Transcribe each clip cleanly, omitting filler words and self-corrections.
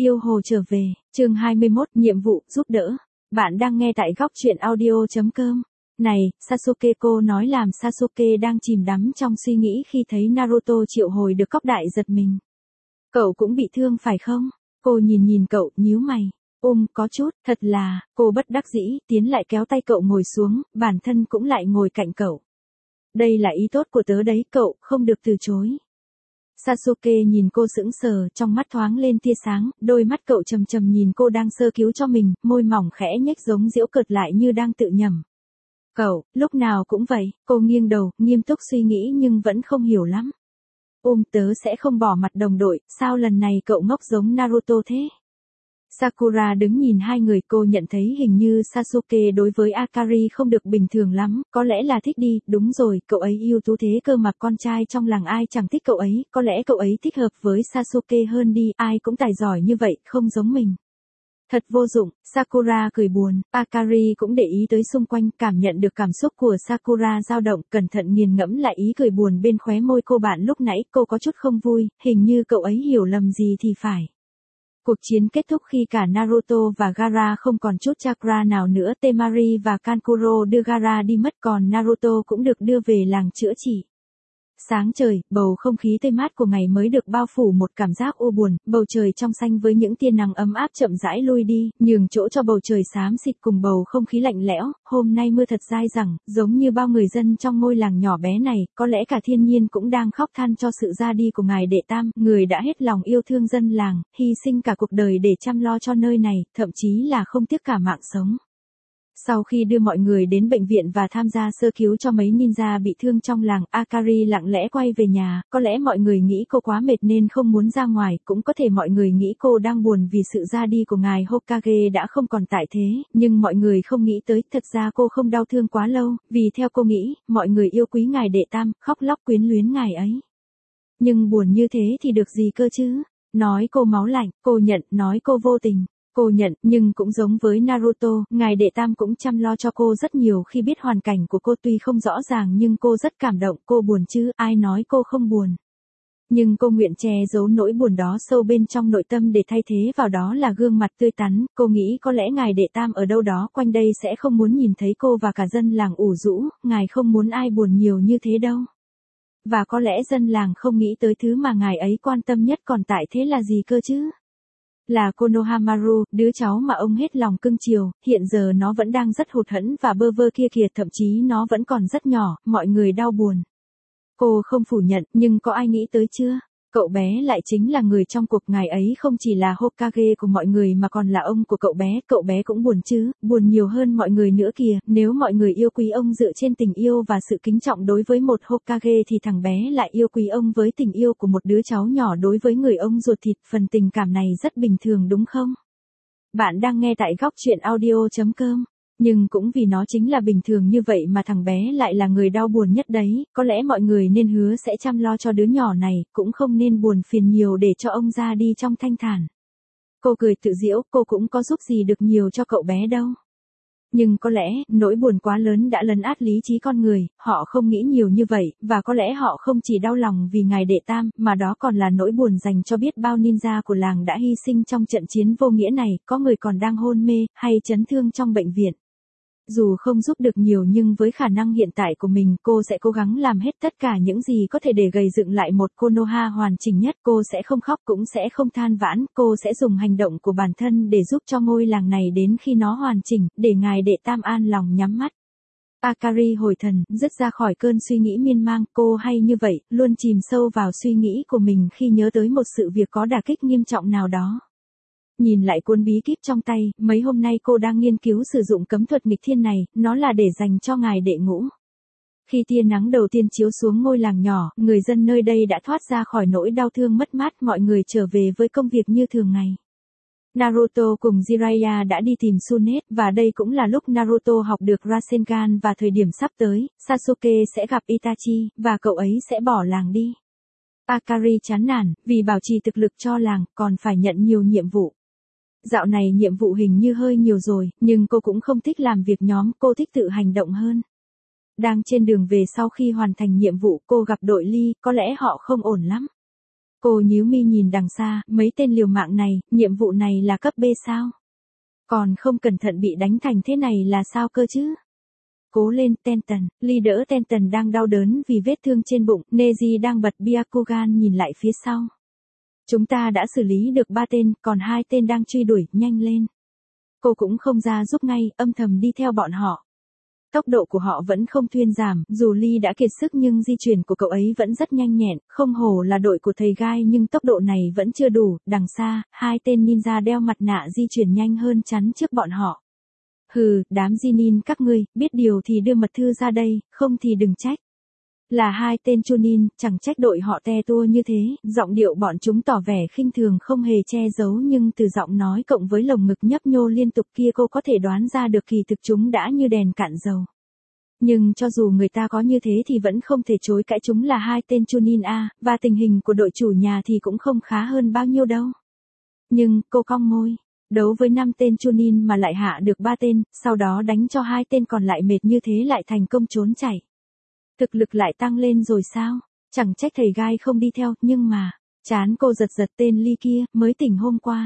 Yêu hồ trở về, chương 21, nhiệm vụ, giúp đỡ. Bạn đang nghe tại góc truyện audio.com. Này, Sasuke, cô nói làm Sasuke đang chìm đắm trong suy nghĩ khi thấy Naruto triệu hồi được cóc đại giật mình. Cậu cũng bị thương phải không? Cô nhìn cậu, nhíu mày. Có chút, thật là, cô bất đắc dĩ, tiến lại kéo tay cậu ngồi xuống, bản thân cũng lại ngồi cạnh cậu. Đây là ý tốt của tớ đấy, cậu, không được từ chối. Sasuke nhìn cô sững sờ, trong mắt thoáng lên tia sáng, đôi mắt cậu trầm nhìn cô đang sơ cứu cho mình, môi mỏng khẽ nhếch giống giễu cợt lại như đang tự nhẩm. Cậu, lúc nào cũng vậy, cô nghiêng đầu, nghiêm túc suy nghĩ nhưng vẫn không hiểu lắm. Tớ sẽ không bỏ mặt đồng đội, sao lần này cậu ngốc giống Naruto thế? Sakura đứng nhìn hai người, cô nhận thấy hình như Sasuke đối với Akari không được bình thường lắm, có lẽ là thích đi, đúng rồi, cậu ấy ưu tú thế cơ mà, con trai trong làng ai chẳng thích cậu ấy, có lẽ cậu ấy thích hợp với Sasuke hơn đi, ai cũng tài giỏi như vậy, không giống mình. Thật vô dụng, Sakura cười buồn, Akari cũng để ý tới xung quanh, cảm nhận được cảm xúc của Sakura dao động, cẩn thận nghiền ngẫm lại ý cười buồn bên khóe môi cô bạn lúc nãy, cô có chút không vui, hình như cậu ấy hiểu lầm gì thì phải. Cuộc chiến kết thúc khi cả Naruto và Gaara không còn chút chakra nào nữa, Temari và Kankuro đưa Gaara đi mất, còn Naruto cũng được đưa về làng chữa trị. Sáng trời, bầu không khí tươi mát của ngày mới được bao phủ một cảm giác u buồn, bầu trời trong xanh với những tia nắng ấm áp chậm rãi lui đi, nhường chỗ cho bầu trời xám xịt cùng bầu không khí lạnh lẽo, hôm nay mưa thật dai dẳng, giống như bao người dân trong ngôi làng nhỏ bé này, có lẽ cả thiên nhiên cũng đang khóc than cho sự ra đi của ngài đệ tam, người đã hết lòng yêu thương dân làng, hy sinh cả cuộc đời để chăm lo cho nơi này, thậm chí là không tiếc cả mạng sống. Sau khi đưa mọi người đến bệnh viện và tham gia sơ cứu cho mấy ninja bị thương trong làng, Akari lặng lẽ quay về nhà, có lẽ mọi người nghĩ cô quá mệt nên không muốn ra ngoài, cũng có thể mọi người nghĩ cô đang buồn vì sự ra đi của ngài Hokage đã không còn tại thế, nhưng mọi người không nghĩ tới, thật ra cô không đau thương quá lâu, vì theo cô nghĩ, mọi người yêu quý ngài đệ tam, khóc lóc quyến luyến ngài ấy. Nhưng buồn như thế thì được gì cơ chứ? Nói cô máu lạnh, cô nhận, nói cô vô tình. Cô nhận, nhưng cũng giống với Naruto, ngài đệ tam cũng chăm lo cho cô rất nhiều khi biết hoàn cảnh của cô tuy không rõ ràng nhưng cô rất cảm động, cô buồn chứ, ai nói cô không buồn. Nhưng cô nguyện che giấu nỗi buồn đó sâu bên trong nội tâm để thay thế vào đó là gương mặt tươi tắn, cô nghĩ có lẽ ngài đệ tam ở đâu đó quanh đây sẽ không muốn nhìn thấy cô và cả dân làng ủ rũ, ngài không muốn ai buồn nhiều như thế đâu. Và có lẽ dân làng không nghĩ tới thứ mà ngài ấy quan tâm nhất còn tại thế là gì cơ chứ? Là Konohamaru, đứa cháu mà ông hết lòng cưng chiều, hiện giờ nó vẫn đang rất hụt hẫng và bơ vơ kia kìa, thậm chí nó vẫn còn rất nhỏ, mọi người đau buồn. Cô không phủ nhận, nhưng có ai nghĩ tới chưa? Cậu bé lại chính là người trong cuộc, ngài ấy không chỉ là Hokage của mọi người mà còn là ông của cậu bé cũng buồn chứ, buồn nhiều hơn mọi người nữa kìa, nếu mọi người yêu quý ông dựa trên tình yêu và sự kính trọng đối với một Hokage thì thằng bé lại yêu quý ông với tình yêu của một đứa cháu nhỏ đối với người ông ruột thịt, phần tình cảm này rất bình thường đúng không? Bạn đang nghe tại góc truyện audio.com. Nhưng cũng vì nó chính là bình thường như vậy mà thằng bé lại là người đau buồn nhất đấy, có lẽ mọi người nên hứa sẽ chăm lo cho đứa nhỏ này, cũng không nên buồn phiền nhiều để cho ông ra đi trong thanh thản. Cô cười tự giễu, cô cũng có giúp gì được nhiều cho cậu bé đâu. Nhưng có lẽ, nỗi buồn quá lớn đã lấn át lý trí con người, họ không nghĩ nhiều như vậy, và có lẽ họ không chỉ đau lòng vì ngài đệ tam, mà đó còn là nỗi buồn dành cho biết bao ninja của làng đã hy sinh trong trận chiến vô nghĩa này, có người còn đang hôn mê, hay chấn thương trong bệnh viện. Dù không giúp được nhiều nhưng với khả năng hiện tại của mình, cô sẽ cố gắng làm hết tất cả những gì có thể để gây dựng lại một Konoha hoàn chỉnh nhất, cô sẽ không khóc cũng sẽ không than vãn, cô sẽ dùng hành động của bản thân để giúp cho ngôi làng này đến khi nó hoàn chỉnh, để ngài đệ tam an lòng nhắm mắt. Akari hồi thần, dứt ra khỏi cơn suy nghĩ miên man, cô hay như vậy, luôn chìm sâu vào suy nghĩ của mình khi nhớ tới một sự việc có đả kích nghiêm trọng nào đó. Nhìn lại cuốn bí kíp trong tay, mấy hôm nay cô đang nghiên cứu sử dụng cấm thuật nghịch thiên này, nó là để dành cho ngài đệ ngũ. Khi tia nắng đầu tiên chiếu xuống ngôi làng nhỏ, người dân nơi đây đã thoát ra khỏi nỗi đau thương mất mát, mọi người trở về với công việc như thường ngày. Naruto cùng Jiraiya đã đi tìm Tsunade, và đây cũng là lúc Naruto học được Rasengan và thời điểm sắp tới, Sasuke sẽ gặp Itachi, và cậu ấy sẽ bỏ làng đi. Akari chán nản, vì bảo trì thực lực cho làng, còn phải nhận nhiều nhiệm vụ. Dạo này nhiệm vụ hình như hơi nhiều rồi, nhưng cô cũng không thích làm việc nhóm, cô thích tự hành động hơn. Đang trên đường về sau khi hoàn thành nhiệm vụ, cô gặp đội Lee, có lẽ họ không ổn lắm. Cô nhíu mi nhìn đằng xa, mấy tên liều mạng này, nhiệm vụ này là cấp B sao? Còn không cẩn thận bị đánh thành thế này là sao cơ chứ? Cố lên, Tenton. Lee đỡ Tenton đang đau đớn vì vết thương trên bụng, Neji đang bật Byakugan nhìn lại phía sau. Chúng ta đã xử lý được 3 tên, còn 2 tên đang truy đuổi, nhanh lên. Cô cũng không ra giúp ngay, âm thầm đi theo bọn họ. Tốc độ của họ vẫn không thuyên giảm, dù Lee đã kiệt sức nhưng di chuyển của cậu ấy vẫn rất nhanh nhẹn, không hổ là đội của thầy Gai nhưng tốc độ này vẫn chưa đủ, đằng xa, 2 tên ninja đeo mặt nạ di chuyển nhanh hơn chắn trước bọn họ. Hừ, đám Jinin các ngươi, biết điều thì đưa mật thư ra đây, không thì đừng trách. Là 2 tên Chunin, chẳng trách đội họ te tua như thế, giọng điệu bọn chúng tỏ vẻ khinh thường không hề che giấu nhưng từ giọng nói cộng với lồng ngực nhấp nhô liên tục kia cô có thể đoán ra được kỳ thực chúng đã như đèn cạn dầu. Nhưng cho dù người ta có như thế thì vẫn không thể chối cãi chúng là 2 tên Chunin A, và tình hình của đội chủ nhà thì cũng không khá hơn bao nhiêu đâu. Nhưng, cô cong môi. Đấu với 5 tên Chunin mà lại hạ được 3 tên, sau đó đánh cho 2 tên còn lại mệt như thế lại thành công trốn chạy. Thực lực lại tăng lên rồi sao? Chẳng trách thầy Gai không đi theo, nhưng mà, chán cô giật giật tên Lee kia, mới tỉnh hôm qua.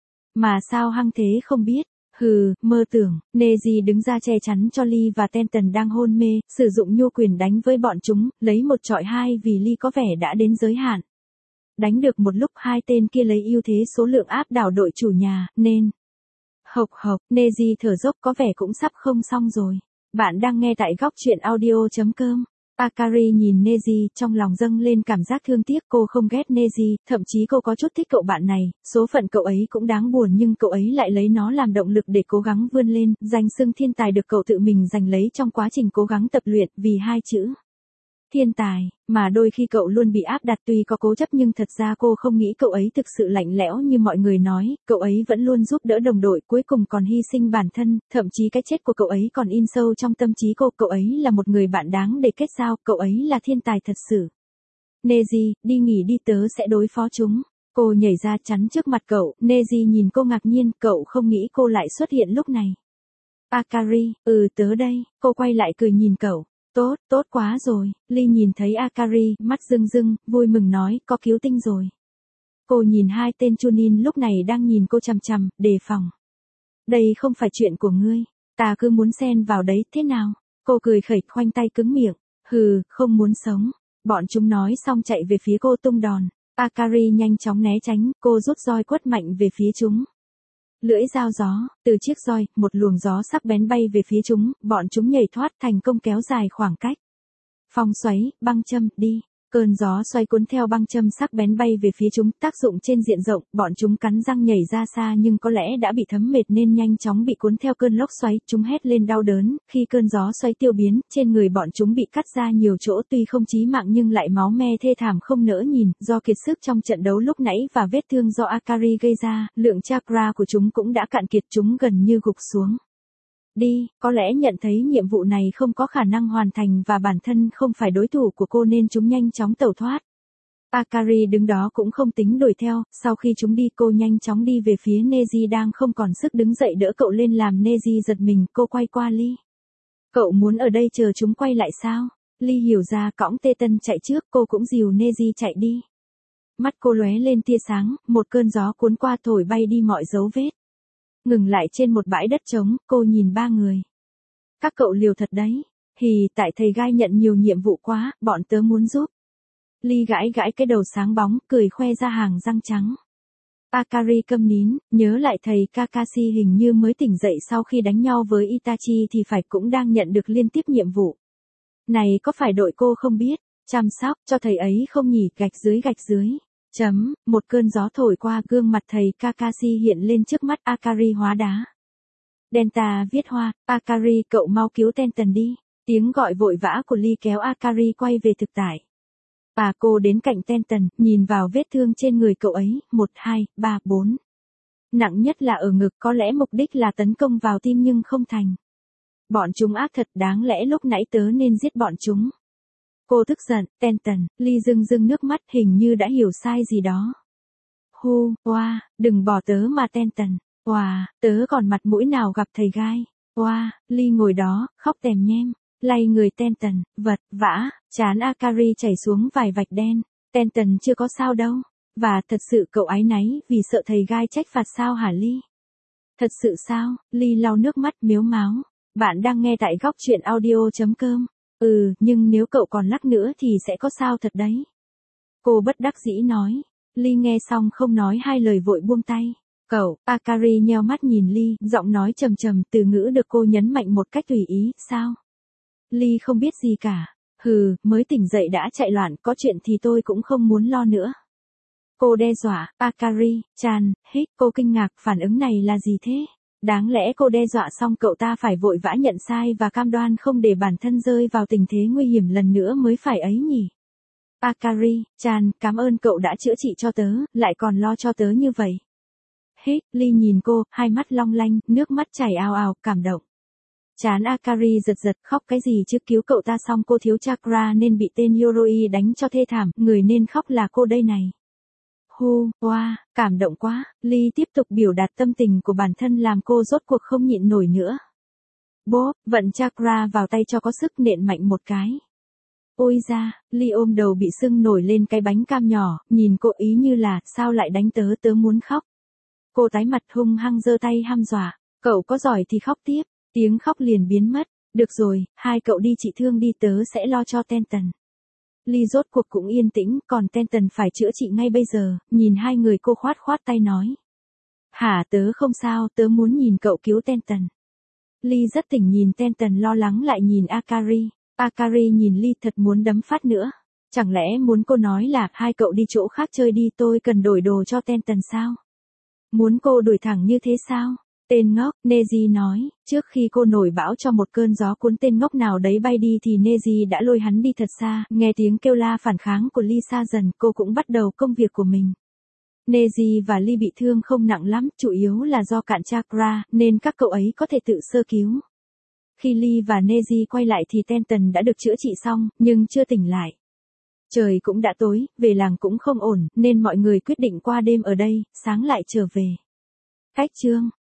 Mà sao hăng thế không biết? Hừ, mơ tưởng, Neji đứng ra che chắn cho Lee và Tenton đang hôn mê, sử dụng nhu quyền đánh với bọn chúng, lấy 1 chọi 2 vì Lee có vẻ đã đến giới hạn. Đánh được một lúc 2 tên kia lấy ưu thế số lượng áp đảo đội chủ nhà, nên... Hộc hộc, Neji thở dốc có vẻ cũng sắp không xong rồi. Bạn đang nghe tại góc truyện audio.com. Akari nhìn Neji, trong lòng dâng lên cảm giác thương tiếc, cô không ghét Neji, thậm chí cô có chút thích cậu bạn này, số phận cậu ấy cũng đáng buồn nhưng cậu ấy lại lấy nó làm động lực để cố gắng vươn lên, danh xưng thiên tài được cậu tự mình giành lấy trong quá trình cố gắng tập luyện, vì 2 chữ. Thiên tài, mà đôi khi cậu luôn bị áp đặt tuy có cố chấp nhưng thật ra cô không nghĩ cậu ấy thực sự lạnh lẽo như mọi người nói, cậu ấy vẫn luôn giúp đỡ đồng đội cuối cùng còn hy sinh bản thân, thậm chí cái chết của cậu ấy còn in sâu trong tâm trí cô, cậu ấy là một người bạn đáng để kết giao, cậu ấy là thiên tài thật sự. Neji, đi nghỉ đi tớ sẽ đối phó chúng. Cô nhảy ra chắn trước mặt cậu, Neji nhìn cô ngạc nhiên, cậu không nghĩ cô lại xuất hiện lúc này. Akari, tớ đây, cô quay lại cười nhìn cậu. Tốt, tốt quá rồi, Lee nhìn thấy Akari, mắt rưng rưng, vui mừng nói, có cứu tinh rồi. Cô nhìn 2 tên Chunin lúc này đang nhìn cô chằm chằm, đề phòng. Đây không phải chuyện của ngươi, ta cứ muốn xen vào đấy, thế nào? Cô cười khẩy, khoanh tay cứng miệng, hừ, không muốn sống. Bọn chúng nói xong chạy về phía cô tung đòn. Akari nhanh chóng né tránh, cô rút roi quất mạnh về phía chúng. Lưỡi dao gió, từ chiếc roi, một luồng gió sắc bén bay về phía chúng, bọn chúng nhảy thoát thành công kéo dài khoảng cách. Phong xoáy, băng châm, đi. Cơn gió xoay cuốn theo băng châm sắc bén bay về phía chúng, tác dụng trên diện rộng, bọn chúng cắn răng nhảy ra xa nhưng có lẽ đã bị thấm mệt nên nhanh chóng bị cuốn theo cơn lốc xoáy, chúng hét lên đau đớn, khi cơn gió xoáy tiêu biến, trên người bọn chúng bị cắt ra nhiều chỗ tuy không chí mạng nhưng lại máu me thê thảm không nỡ nhìn, do kiệt sức trong trận đấu lúc nãy và vết thương do Akari gây ra, lượng chakra của chúng cũng đã cạn kiệt, chúng gần như gục xuống. Đi, có lẽ nhận thấy nhiệm vụ này không có khả năng hoàn thành và bản thân không phải đối thủ của cô nên chúng nhanh chóng tẩu thoát. Akari đứng đó cũng không tính đuổi theo, sau khi chúng đi cô nhanh chóng đi về phía Neji đang không còn sức đứng dậy đỡ cậu lên làm Neji giật mình, cô quay qua Lee. Cậu muốn ở đây chờ chúng quay lại sao? Lee hiểu ra cõng Tê Tân chạy trước, cô cũng dìu Neji chạy đi. Mắt cô lóe lên tia sáng, một cơn gió cuốn qua thổi bay đi mọi dấu vết. Ngừng lại trên một bãi đất trống, cô nhìn 3 người. Các cậu liều thật đấy. Hì, tại thầy Gai nhận nhiều nhiệm vụ quá, bọn tớ muốn giúp. Lee gãi gãi cái đầu sáng bóng, cười khoe ra hàng răng trắng. Akari câm nín, nhớ lại thầy Kakashi hình như mới tỉnh dậy sau khi đánh nhau với Itachi thì phải cũng đang nhận được liên tiếp nhiệm vụ. Này có phải đội cô không biết, chăm sóc cho thầy ấy không nhỉ, gạch dưới. Một cơn gió thổi qua gương mặt thầy Kakashi hiện lên trước mắt Akari hóa đá. Delta viết hoa, Akari cậu mau cứu Tenton đi. Tiếng gọi vội vã của Lee kéo Akari quay về thực tại. Bà cô đến cạnh Tenton, nhìn vào vết thương trên người cậu ấy, 1, 2, 3, 4. Nặng nhất là ở ngực, có lẽ mục đích là tấn công vào tim nhưng không thành. Bọn chúng ác thật, đáng lẽ lúc nãy tớ nên giết bọn chúng. Cô tức giận, Tenton, Lee rưng nước mắt hình như đã hiểu sai gì đó. Đừng bỏ tớ mà Tenton. Tớ còn mặt mũi nào gặp thầy Gai. Lee ngồi đó, khóc tèm nhem. Lay người Tenton, vật vã, trán Akari chảy xuống vài vạch đen. Tenton chưa có sao đâu. Và thật sự cậu áy náy vì sợ thầy gai trách phạt sao hả Ly? Thật sự sao? Ly lau nước mắt mếu máo. Bạn đang nghe tại góc truyện audio.com. Nhưng nếu cậu còn lắc nữa thì sẽ có sao thật đấy. Cô bất đắc dĩ nói. Ly nghe xong không nói hai lời vội buông tay. Cậu, Akari nheo mắt nhìn Ly, giọng nói trầm trầm, từ ngữ được cô nhấn mạnh một cách tùy ý, sao? Ly không biết gì cả. Mới tỉnh dậy đã chạy loạn, có chuyện thì tôi cũng không muốn lo nữa. Cô đe dọa, Akari, Chan, hít, cô kinh ngạc, phản ứng này là gì thế? Đáng lẽ cô đe dọa xong cậu ta phải vội vã nhận sai và cam đoan không để bản thân rơi vào tình thế nguy hiểm lần nữa mới phải ấy nhỉ? Akari, Chan, cảm ơn cậu đã chữa trị cho tớ, lại còn lo cho tớ như vậy. Hít, Ly nhìn cô, hai mắt long lanh, nước mắt chảy ào ào, cảm động. Chán Akari giật giật, khóc cái gì chứ, cứu cậu ta xong cô thiếu chakra nên bị tên Yoroi đánh cho thê thảm, người nên khóc là cô đây này. Cảm động quá, Ly tiếp tục biểu đạt tâm tình của bản thân làm cô rốt cuộc không nhịn nổi nữa. Bốp, vận chakra vào tay cho có sức, nện mạnh một cái. Ôi da, Ly ôm đầu bị sưng nổi lên cái bánh cam nhỏ, nhìn cô ý như là, sao lại đánh tớ, tớ muốn khóc. Cô tái mặt hung hăng giơ tay hăm dọa, cậu có giỏi thì khóc tiếp, tiếng khóc liền biến mất. Được rồi, hai cậu đi trị thương đi, tớ sẽ lo cho Tenton. Ly rốt cuộc cũng yên tĩnh, còn Tenton phải chữa trị ngay bây giờ, nhìn hai người cô khoát tay nói. Hả, tớ không sao, tớ muốn nhìn cậu cứu Tenton. Ly rất tỉnh nhìn Tenton lo lắng lại nhìn Akari. Akari nhìn Ly thật muốn đấm phát nữa. Chẳng lẽ muốn cô nói là hai cậu đi chỗ khác chơi đi, tôi cần đổi đồ cho Tenton sao? Muốn cô đuổi thẳng như thế sao? Tên ngốc, Neji nói, trước khi cô nổi bão cho một cơn gió cuốn tên ngốc nào đấy bay đi thì Neji đã lôi hắn đi thật xa. Nghe tiếng kêu la phản kháng của Ly xa dần, cô cũng bắt đầu công việc của mình. Neji và Ly bị thương không nặng lắm, chủ yếu là do cạn chakra, nên các cậu ấy có thể tự sơ cứu. Khi Ly và Neji quay lại thì Tenton đã được chữa trị xong, nhưng chưa tỉnh lại. Trời cũng đã tối, về làng cũng không ổn, nên mọi người quyết định qua đêm ở đây, sáng lại trở về. Cách chương